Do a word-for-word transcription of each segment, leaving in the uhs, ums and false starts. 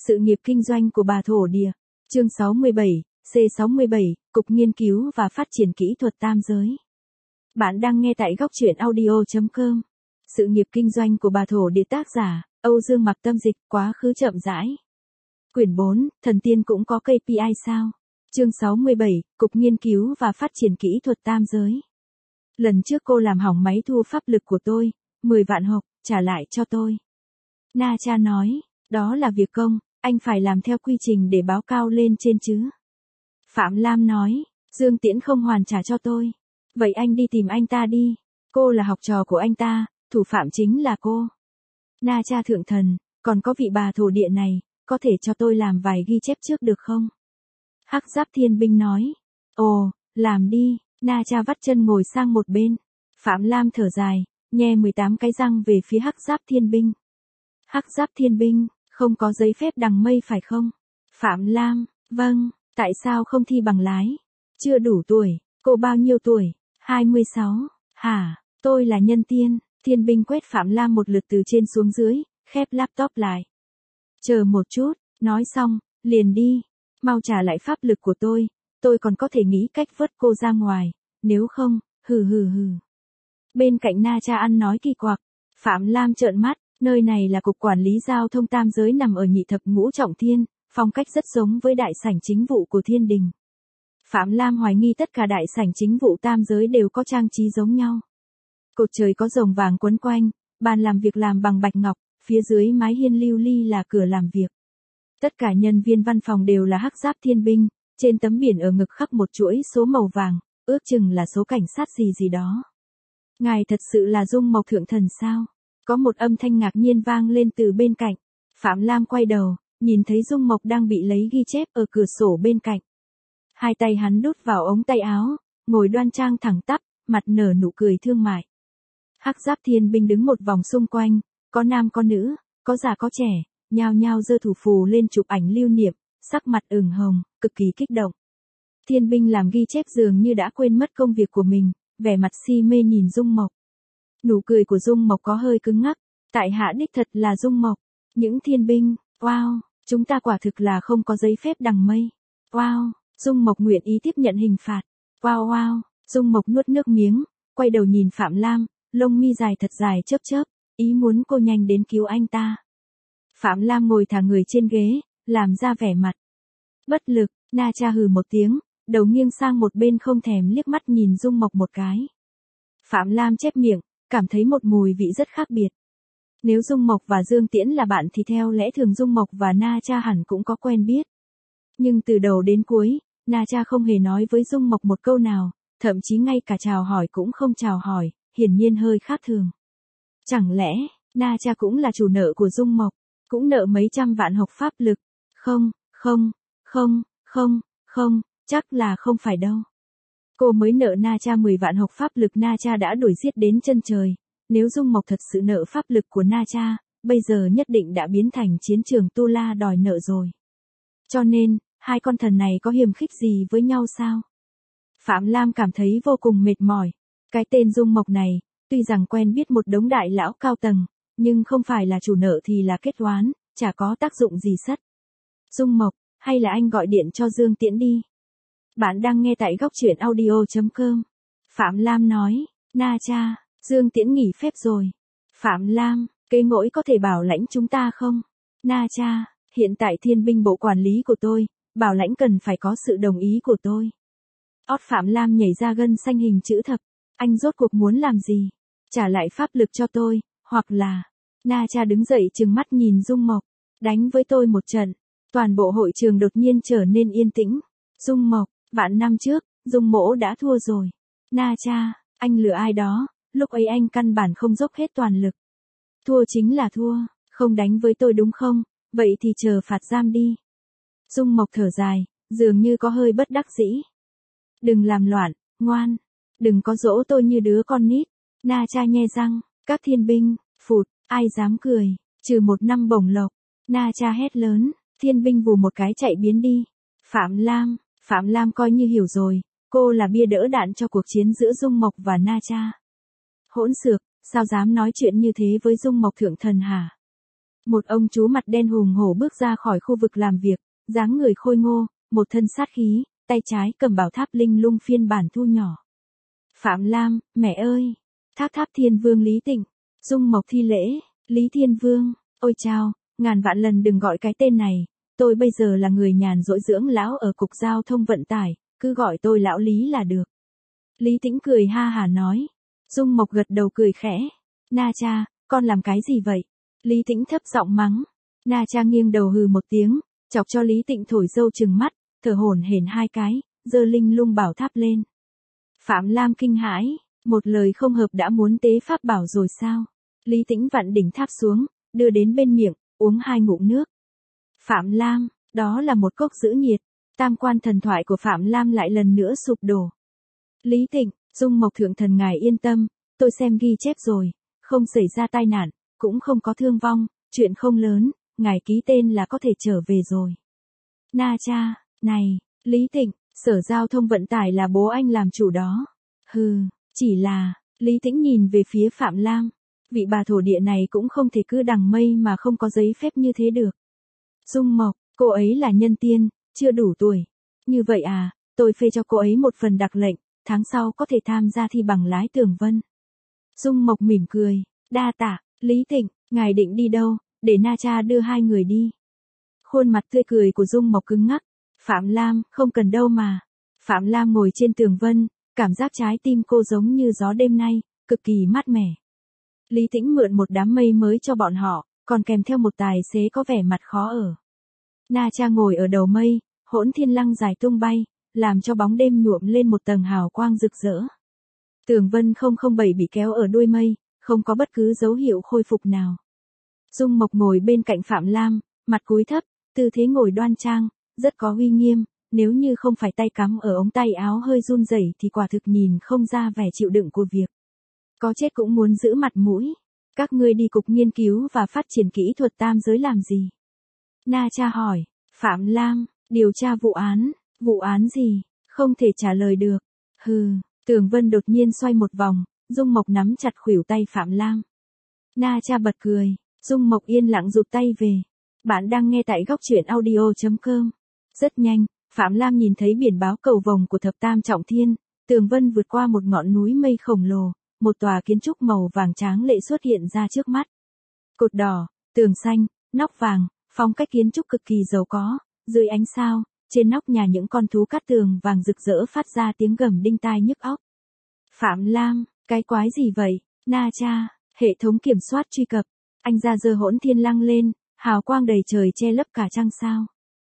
Sự nghiệp kinh doanh của bà thổ địa. Chương sáu mươi bảy, C sáu mươi bảy, Cục Nghiên cứu và Phát triển Kỹ thuật Tam giới. Bạn đang nghe tại góc truyện audio chấm com. Sự nghiệp kinh doanh của bà thổ địa, tác giả Âu Dương Mặc, tâm dịch Quá khứ chậm rãi. Quyển bốn, Thần tiên cũng có ca pê i sao? Chương sáu mươi bảy, Cục Nghiên cứu và Phát triển Kỹ thuật Tam giới. Lần trước cô làm hỏng máy thu pháp lực của tôi, mười vạn hộp, trả lại cho tôi. Na Cha nói, đó là việc công, anh phải làm theo quy trình để báo cao lên trên chứ. Phạm Lam nói, Dương Tiễn không hoàn trả cho tôi. Vậy anh đi tìm anh ta đi. Cô là học trò của anh ta, thủ phạm chính là cô. Na Cha thượng thần, còn có vị bà thổ địa này, có thể cho tôi làm vài ghi chép trước được không? Hắc Giáp Thiên Binh nói, ồ, làm đi. Na Cha vắt chân ngồi sang một bên. Phạm Lam thở dài, nhe mười tám cái răng về phía Hắc Giáp Thiên Binh. Hắc Giáp Thiên Binh, không có giấy phép đằng mây phải không? Phạm Lam, vâng, tại sao không thi bằng lái? Chưa đủ tuổi, cô bao nhiêu tuổi? hai mươi sáu, hả, tôi là nhân tiên. Thiên binh quét Phạm Lam một lượt từ trên xuống dưới, khép laptop lại. Chờ một chút, nói xong, liền đi. Mau trả lại pháp lực của tôi, tôi còn có thể nghĩ cách vớt cô ra ngoài, nếu không, hừ hừ hừ. Bên cạnh Na Cha ăn nói kỳ quặc, Phạm Lam trợn mắt, nơi này là cục quản lý giao thông tam giới nằm ở nhị thập ngũ trọng thiên, phong cách rất giống với đại sảnh chính vụ của thiên đình. Phạm Lam hoài nghi tất cả đại sảnh chính vụ tam giới đều có trang trí giống nhau. Cột trời có rồng vàng quấn quanh, bàn làm việc làm bằng bạch ngọc, phía dưới mái hiên lưu ly là cửa làm việc. Tất cả nhân viên văn phòng đều là Hắc Giáp Thiên Binh, trên tấm biển ở ngực khắc một chuỗi số màu vàng, ước chừng là số cảnh sát gì gì đó. Ngài thật sự là Dung Mộc thượng thần sao? Có một âm thanh ngạc nhiên vang lên từ bên cạnh. Phạm Lam quay đầu, nhìn thấy Dung Mộc đang bị lấy ghi chép ở cửa sổ bên cạnh. Hai tay hắn đút vào ống tay áo, ngồi đoan trang thẳng tắp, mặt nở nụ cười thương mại. Hắc Giáp Thiên Binh đứng một vòng xung quanh, có nam có nữ, có già có trẻ, nhao nhao giơ thủ phù lên chụp ảnh lưu niệm, sắc mặt ửng hồng, cực kỳ kích động. Thiên binh làm ghi chép dường như đã quên mất công việc của mình, vẻ mặt si mê nhìn Dung Mộc. Nụ cười của Dung Mộc có hơi cứng ngắc, tại hạ đích thật là Dung Mộc. Những thiên binh, wow, chúng ta quả thực là không có giấy phép đằng mây. Wow, Dung Mộc nguyện ý tiếp nhận hình phạt. Wow wow, Dung Mộc nuốt nước miếng, quay đầu nhìn Phạm Lam, lông mi dài thật dài chớp chớp, ý muốn cô nhanh đến cứu anh ta. Phạm Lam ngồi thả người trên ghế, làm ra vẻ mặt bất lực. Na Cha hừ một tiếng, đầu nghiêng sang một bên không thèm liếc mắt nhìn Dung Mộc một cái. Phạm Lam chép miệng, cảm thấy một mùi vị rất khác biệt. Nếu Dung Mộc và Dương Tiễn là bạn thì theo lẽ thường Dung Mộc và Na Cha hẳn cũng có quen biết. Nhưng từ đầu đến cuối, Na Cha không hề nói với Dung Mộc một câu nào, thậm chí ngay cả chào hỏi cũng không chào hỏi, hiển nhiên hơi khác thường. Chẳng lẽ, Na Cha cũng là chủ nợ của Dung Mộc, cũng nợ mấy trăm vạn hộc pháp lực? Không, không, không, không, không, chắc là không phải đâu. Cô mới nợ Na Cha mười vạn hộc pháp lực, Na Cha đã đuổi giết đến chân trời. Nếu Dung Mộc thật sự nợ pháp lực của Na Cha, bây giờ nhất định đã biến thành chiến trường tu la đòi nợ rồi. Cho nên, hai con thần này có hiềm khích gì với nhau sao? Phạm Lam cảm thấy vô cùng mệt mỏi. Cái tên Dung Mộc này, tuy rằng quen biết một đống đại lão cao tầng, nhưng không phải là chủ nợ thì là kết oán, chả có tác dụng gì sất. Dung Mộc, hay là anh gọi điện cho Dương Tiễn đi. Bạn đang nghe tại góc truyện audio chấm com. Phạm Lam nói, Na Cha, Dương Tiễn nghỉ phép rồi. Phạm Lam, kế ngỗi có thể bảo lãnh chúng ta không? Na Cha, hiện tại thiên binh bộ quản lý của tôi, bảo lãnh cần phải có sự đồng ý của tôi. Ót Phạm Lam nhảy ra gân xanh hình chữ thập. Anh rốt cuộc muốn làm gì? Trả lại pháp lực cho tôi, hoặc là... Na Cha đứng dậy trừng mắt nhìn Dung Mộc. Đánh với tôi một trận. Toàn bộ hội trường đột nhiên trở nên yên tĩnh. Dung Mộc, vạn năm trước, Dung Mỗ đã thua rồi. Na Cha, anh lừa ai đó, lúc ấy anh căn bản không dốc hết toàn lực. Thua chính là thua, không đánh với tôi đúng không? Vậy thì chờ phạt giam đi. Dung Mộc thở dài, dường như có hơi bất đắc dĩ. Đừng làm loạn, ngoan. Đừng có dỗ tôi như đứa con nít. Na Cha nhe răng, các thiên binh, phụt, ai dám cười, trừ một năm bổng lộc. Na Cha hét lớn, thiên binh vù một cái chạy biến đi. Phạm Lam, Phạm Lam coi như hiểu rồi, cô là bia đỡ đạn cho cuộc chiến giữa Dung Mộc và Na Cha. Hỗn xược, sao dám nói chuyện như thế với Dung Mộc thượng thần hả? Một ông chú mặt đen hùng hổ bước ra khỏi khu vực làm việc, dáng người khôi ngô, một thân sát khí, tay trái cầm bảo tháp linh lung phiên bản thu nhỏ. Phạm Lam, mẹ ơi! Thác tháp thiên vương Lý Tịnh, Dung Mộc thi lễ, Lý Thiên Vương, ôi chao, ngàn vạn lần đừng gọi cái tên này, tôi bây giờ là người nhàn rỗi dưỡng lão ở cục giao thông vận tải, cứ gọi tôi lão Lý là được. Lý Tĩnh cười ha hả nói. Dung Mộc gật đầu cười khẽ. Na cha, con làm cái gì vậy? Lý Tĩnh thấp giọng mắng. Na cha nghiêng đầu hừ một tiếng, chọc cho Lý Tịnh thổi dâu trừng mắt, thở hổn hển hai cái, giơ linh lung bảo tháp lên. Phạm Lam kinh hãi, một lời không hợp đã muốn tế pháp bảo rồi sao? Lý Tĩnh vặn đỉnh tháp xuống, đưa đến bên miệng, uống hai ngụm nước. Phạm Lam, đó là một cốc giữ nhiệt, tam quan thần thoại của Phạm Lam lại lần nữa sụp đổ. Lý Tịnh, Dung Mộc thượng thần ngài yên tâm, tôi xem ghi chép rồi, không xảy ra tai nạn, cũng không có thương vong, chuyện không lớn, ngài ký tên là có thể trở về rồi. Na cha, này, Lý Tịnh, sở giao thông vận tải là bố anh làm chủ đó. Hừ, chỉ là, Lý Tĩnh nhìn về phía Phạm Lam, vị bà thổ địa này cũng không thể cứ đằng mây mà không có giấy phép như thế được. Dung Mộc, cô ấy là nhân tiên, chưa đủ tuổi. Như vậy à, tôi phê cho cô ấy một phần đặc lệnh, tháng sau có thể tham gia thi bằng lái tường vân. Dung Mộc mỉm cười, đa tạ, Lý Tịnh, ngài định đi đâu, để Na cha đưa hai người đi. Khuôn mặt tươi cười của Dung Mộc cứng ngắc. Phạm Lam, không cần đâu mà. Phạm Lam ngồi trên tường vân, cảm giác trái tim cô giống như gió đêm nay, cực kỳ mát mẻ. Lý Tĩnh mượn một đám mây mới cho bọn họ, còn kèm theo một tài xế có vẻ mặt khó ở. Na cha ngồi ở đầu mây, hỗn thiên lăng dài tung bay, làm cho bóng đêm nhuộm lên một tầng hào quang rực rỡ. Tường vân không không bảy bị kéo ở đuôi mây, không có bất cứ dấu hiệu khôi phục nào. Dung Mộc ngồi bên cạnh Phạm Lam, mặt cúi thấp, tư thế ngồi đoan trang, rất có uy nghiêm, nếu như không phải tay cắm ở ống tay áo hơi run rẩy thì quả thực nhìn không ra vẻ chịu đựng của việc. Có chết cũng muốn giữ mặt mũi. Các ngươi đi cục nghiên cứu và phát triển kỹ thuật tam giới làm gì? Na cha hỏi. Phạm Lam, điều tra vụ án. Vụ án gì? Không thể trả lời được. Hừ, tường vân đột nhiên xoay một vòng, Dung Mộc nắm chặt khuỷu tay Phạm Lam. Na cha bật cười, Dung Mộc yên lặng rụt tay về. Bạn đang nghe tại góc truyện audio chấm com. Rất nhanh, Phạm Lam nhìn thấy biển báo cầu vồng của thập tam trọng thiên, tường vân vượt qua một ngọn núi mây khổng lồ, một tòa kiến trúc màu vàng tráng lệ xuất hiện ra trước mắt. Cột đỏ, tường xanh, nóc vàng, phong cách kiến trúc cực kỳ giàu có, dưới ánh sao, trên nóc nhà những con thú cát tường vàng rực rỡ phát ra tiếng gầm đinh tai nhức óc. Phạm Lam, cái quái gì vậy? Na cha, hệ thống kiểm soát truy cập. Anh ra giơ hỗn thiên lăng lên, hào quang đầy trời che lấp cả trăng sao.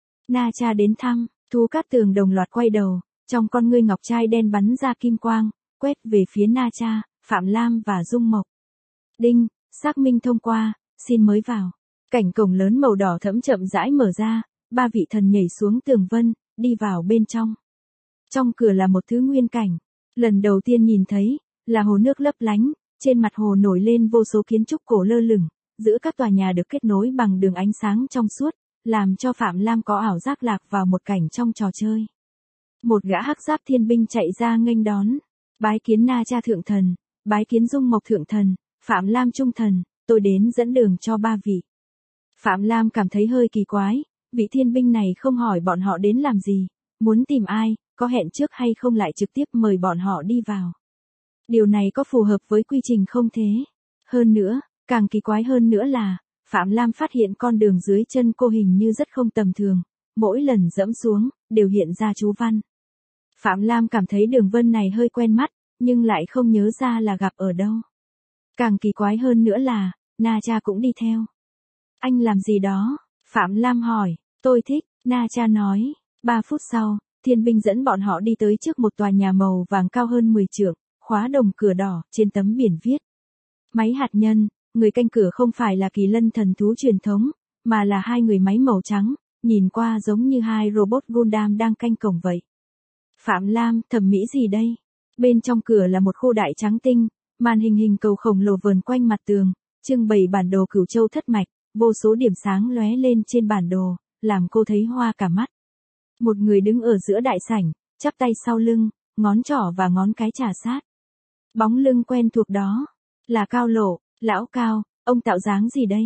Na cha đến thăm, thú cát tường đồng loạt quay đầu, trong con ngươi ngọc trai đen bắn ra kim quang, quét về phía Na cha, Phạm Lam và Dung Mộc. Đinh, xác minh thông qua, xin mới vào. Cảnh cổng lớn màu đỏ thẫm chậm rãi mở ra, ba vị thần nhảy xuống tường vân, đi vào bên trong. Trong cửa là một thứ nguyên cảnh. Lần đầu tiên nhìn thấy, là hồ nước lấp lánh, trên mặt hồ nổi lên vô số kiến trúc cổ lơ lửng, giữa các tòa nhà được kết nối bằng đường ánh sáng trong suốt, làm cho Phạm Lam có ảo giác lạc vào một cảnh trong trò chơi. Một gã hắc giáp thiên binh chạy ra nghênh đón. Bái kiến Na cha thượng thần, bái kiến Dung Mộc thượng thần, Phạm Lam trung thần, tôi đến dẫn đường cho ba vị. Phạm Lam cảm thấy hơi kỳ quái, vị thiên binh này không hỏi bọn họ đến làm gì, muốn tìm ai, có hẹn trước hay không lại trực tiếp mời bọn họ đi vào. Điều này có phù hợp với quy trình không thế? Hơn nữa, càng kỳ quái hơn nữa là, Phạm Lam phát hiện con đường dưới chân cô hình như rất không tầm thường, mỗi lần dẫm xuống, đều hiện ra chú văn. Phạm Lam cảm thấy đường vân này hơi quen mắt, nhưng lại không nhớ ra là gặp ở đâu. Càng kỳ quái hơn nữa là, Na cha cũng đi theo. Anh làm gì đó? Phạm Lam hỏi. Tôi thích, Na cha nói. Ba phút sau, thiên binh dẫn bọn họ đi tới trước một tòa nhà màu vàng cao hơn mười trượng, khóa đồng cửa đỏ, trên tấm biển viết. Máy hạt nhân, người canh cửa không phải là kỳ lân thần thú truyền thống, mà là hai người máy màu trắng, nhìn qua giống như hai robot Gundam đang canh cổng vậy. Phạm Lam, thẩm mỹ gì đây? Bên trong cửa là một khu đại trắng tinh, màn hình hình cầu khổng lồ vờn quanh mặt tường, trưng bày bản đồ cửu châu thất mạch, vô số điểm sáng lóe lên trên bản đồ, làm cô thấy hoa cả mắt. Một người đứng ở giữa đại sảnh, chắp tay sau lưng, ngón trỏ và ngón cái chà sát. Bóng lưng quen thuộc đó, là Cao Lộ. Lão Cao, ông tạo dáng gì đây?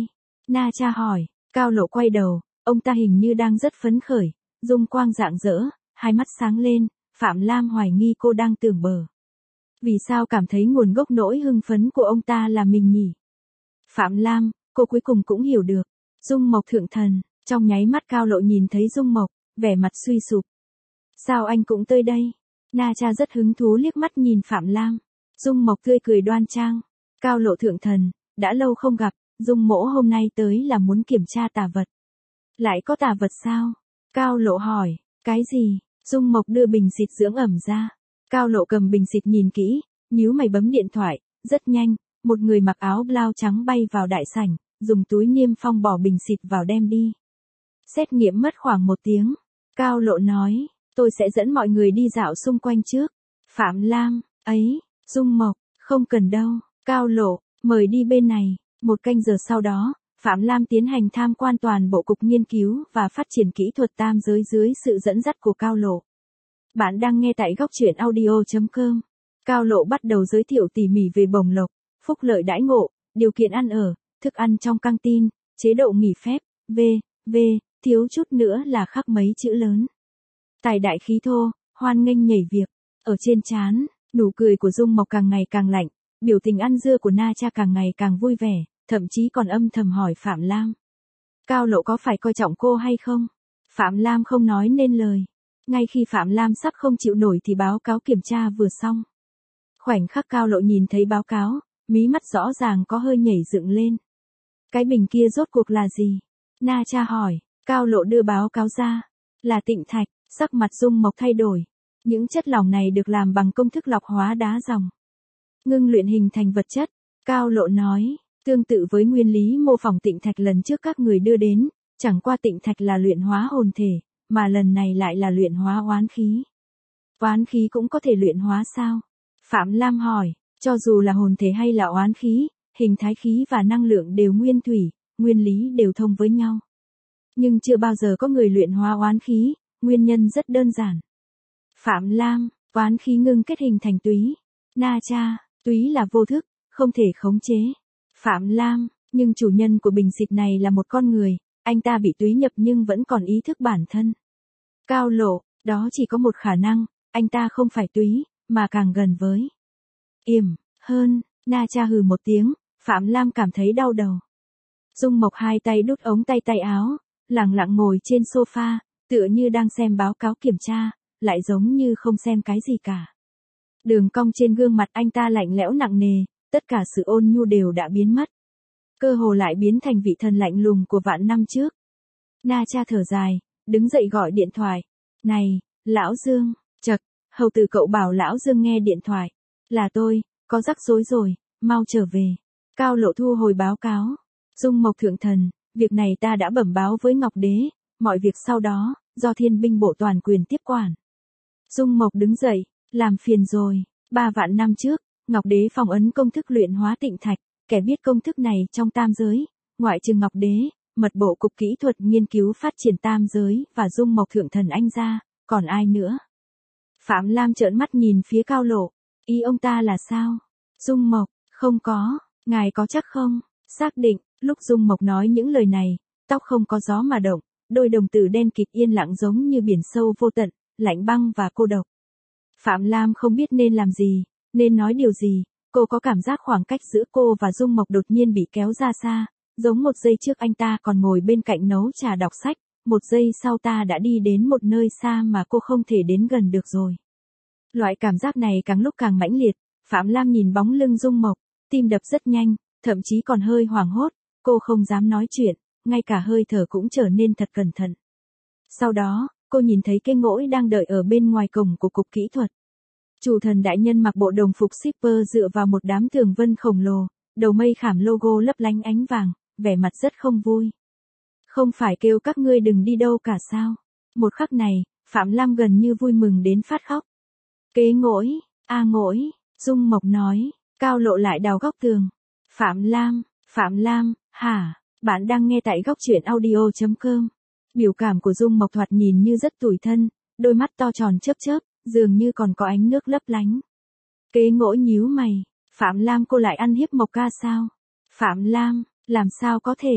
Na Cha hỏi. Cao Lộ quay đầu, ông ta hình như đang rất phấn khởi, dung quang rạng rỡ, hai mắt sáng lên, Phạm Lam hoài nghi cô đang tưởng bờ. Vì sao cảm thấy nguồn gốc nỗi hưng phấn của ông ta là mình nhỉ? Phạm Lam, cô cuối cùng cũng hiểu được. Dung Mộc thượng thần, trong nháy mắt Cao Lộ nhìn thấy Dung Mộc, vẻ mặt suy sụp. Sao anh cũng tới đây? Na Cha rất hứng thú liếc mắt nhìn Phạm Lam. Dung Mộc tươi cười đoan trang. Cao Lộ thượng thần, đã lâu không gặp, Dung mỗ hôm nay tới là muốn kiểm tra tà vật. Lại có tà vật sao? Cao Lộ hỏi. Cái gì? Dung Mộc đưa bình xịt dưỡng ẩm ra. Cao Lộ cầm bình xịt nhìn kỹ, nhíu mày bấm điện thoại, rất nhanh, một người mặc áo blau trắng bay vào đại sảnh, dùng túi niêm phong bỏ bình xịt vào đem đi. Xét nghiệm mất khoảng một tiếng. Cao Lộ nói, tôi sẽ dẫn mọi người đi dạo xung quanh trước. Phạm Lam, ấy, Dung Mộc, không cần đâu. Cao Lộ, mời đi bên này. Một canh giờ sau đó, Phạm Lam tiến hành tham quan toàn bộ cục nghiên cứu và phát triển kỹ thuật tam giới dưới sự dẫn dắt của Cao Lộ. Bạn đang nghe tại góc truyện audio chấm com. Cao Lộ bắt đầu giới thiệu tỉ mỉ về bổng lộc, phúc lợi đãi ngộ, điều kiện ăn ở, thức ăn trong căng tin, chế độ nghỉ phép, v, v, thiếu chút nữa là khắc mấy chữ lớn. Tài đại khí thô, hoan nghênh nhảy việc, ở trên trán, nụ cười của Dung Mộc càng ngày càng lạnh, biểu tình ăn dưa của Na Cha càng ngày càng vui vẻ, thậm chí còn âm thầm hỏi Phạm Lam. Cao Lộ có phải coi trọng cô hay không? Phạm Lam không nói nên lời. Ngay khi Phạm Lam sắp không chịu nổi thì báo cáo kiểm tra vừa xong. Khoảnh khắc Cao Lộ nhìn thấy báo cáo, mí mắt rõ ràng có hơi nhảy dựng lên. Cái bình kia rốt cuộc là gì? Na Cha hỏi. Cao Lộ đưa báo cáo ra. Là tịnh thạch. Sắc mặt Dung Mộc thay đổi. Những chất lỏng này được làm bằng công thức lọc hóa đá dòng. Ngưng luyện hình thành vật chất. Cao Lộ nói. Tương tự với nguyên lý mô phỏng tịnh thạch lần trước các người đưa đến, chẳng qua tịnh thạch là luyện hóa hồn thể, mà lần này lại là luyện hóa oán khí. Oán khí cũng có thể luyện hóa sao? Phạm Lam hỏi. Cho dù là hồn thể hay là oán khí, hình thái khí và năng lượng đều nguyên thủy, nguyên lý đều thông với nhau. Nhưng chưa bao giờ có người luyện hóa oán khí, nguyên nhân rất đơn giản. Phạm Lam, oán khí ngưng kết hình thành túy. Na Cha, túy là vô thức, không thể khống chế. Phạm Lam, nhưng chủ nhân của bình xịt này là một con người, anh ta bị túy nhập nhưng vẫn còn ý thức bản thân. Cao Lộ, đó chỉ có một khả năng, anh ta không phải túy, mà càng gần với yểm hơn. Na Cha hừ một tiếng, Phạm Lam cảm thấy đau đầu. Dung Mộc hai tay đút ống tay tay áo, lặng lặng ngồi trên sofa, tựa như đang xem báo cáo kiểm tra, lại giống như không xem cái gì cả. Đường cong trên gương mặt anh ta lạnh lẽo nặng nề, tất cả sự ôn nhu đều đã biến mất. Cơ hồ lại biến thành vị thần lạnh lùng của vạn năm trước. Na Cha thở dài, đứng dậy gọi điện thoại. Này, Lão Dương, chậc, hầu tử cậu bảo Lão Dương nghe điện thoại. Là tôi, có rắc rối rồi, mau trở về. Cao Lộ thu hồi báo cáo. Dung Mộc thượng thần, việc này ta đã bẩm báo với Ngọc Đế, mọi việc sau đó, do thiên binh bộ toàn quyền tiếp quản. Dung Mộc đứng dậy, làm phiền rồi, ba vạn năm trước, Ngọc Đế phong ấn công thức luyện hóa tịnh thạch, kẻ biết công thức này trong tam giới, ngoại trừ Ngọc Đế, mật bộ cục kỹ thuật nghiên cứu phát triển tam giới và Dung Mộc thượng thần anh ra, còn ai nữa? Phạm Lam trợn mắt nhìn phía Cao Lộ, ý ông ta là sao? Dung Mộc, không có, ngài có chắc không? Xác định, lúc Dung Mộc nói những lời này, tóc không có gió mà động, đôi đồng tử đen kịt yên lặng giống như biển sâu vô tận, lạnh băng và cô độc. Phạm Lam không biết nên làm gì, nên nói điều gì, cô có cảm giác khoảng cách giữa cô và Dung Mộc đột nhiên bị kéo ra xa, giống một giây trước anh ta còn ngồi bên cạnh nấu trà đọc sách, một giây sau ta đã đi đến một nơi xa mà cô không thể đến gần được rồi. Loại cảm giác này càng lúc càng mãnh liệt, Phạm Lam nhìn bóng lưng Dung Mộc, tim đập rất nhanh, thậm chí còn hơi hoảng hốt, cô không dám nói chuyện, ngay cả hơi thở cũng trở nên thật cẩn thận. Sau đó, cô nhìn thấy cái ngỗi đang đợi ở bên ngoài cổng của cục kỹ thuật. Chủ thần đại nhân mặc bộ đồng phục shipper dựa vào một đám tường vân khổng lồ, đầu mây khảm logo lấp lánh ánh vàng, vẻ mặt rất không vui. Không phải kêu các ngươi đừng đi đâu cả sao? Một khắc này, Phạm Lam gần như vui mừng đến phát khóc. Kế ngỗi, a ngỗi, Dung Mộc nói, Cao Lộ lại đào góc tường. Phạm Lam, Phạm Lam, hả, bạn đang nghe tại góc truyện audio chấm com. Biểu cảm của Dung Mộc thoạt nhìn như rất tủi thân, đôi mắt to tròn chớp chớp, dường như còn có ánh nước lấp lánh. Kế ngỗi nhíu mày, Phạm Lam cô lại ăn hiếp Mộc ca sao? Phạm Lam, làm sao có thể,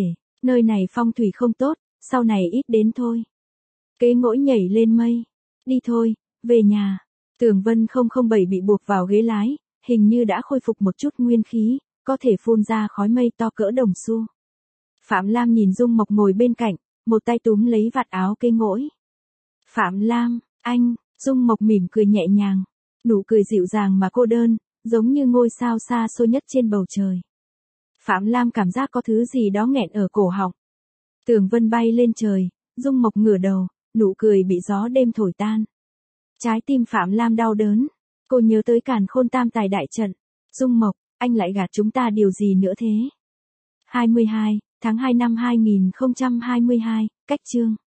Nơi này phong thủy không tốt, sau này ít đến thôi. Kế ngỗi nhảy lên mây. Đi thôi, về nhà. Tưởng Vân không không bảy bị buộc vào ghế lái, hình như đã khôi phục một chút nguyên khí, có thể phun ra khói mây to cỡ đồng xu. Phạm Lam nhìn Dung Mộc ngồi bên cạnh, một tay túm lấy vạt áo Kế ngỗi. Phạm Lam, anh, Dung Mộc mỉm cười nhẹ nhàng, nụ cười dịu dàng mà cô đơn, giống như ngôi sao xa xôi nhất trên bầu trời. Phạm Lam cảm giác có thứ gì đó nghẹn ở cổ họng. Tưởng Vân bay lên trời, Dung Mộc ngửa đầu, nụ cười bị gió đêm thổi tan. Trái tim Phạm Lam đau đớn, cô nhớ tới Càn Khôn Tam Tài đại trận. Dung Mộc, anh lại gạt chúng ta điều gì nữa thế? hai mươi hai tháng hai năm hai nghìn không trăm hai mươi hai, cách chương.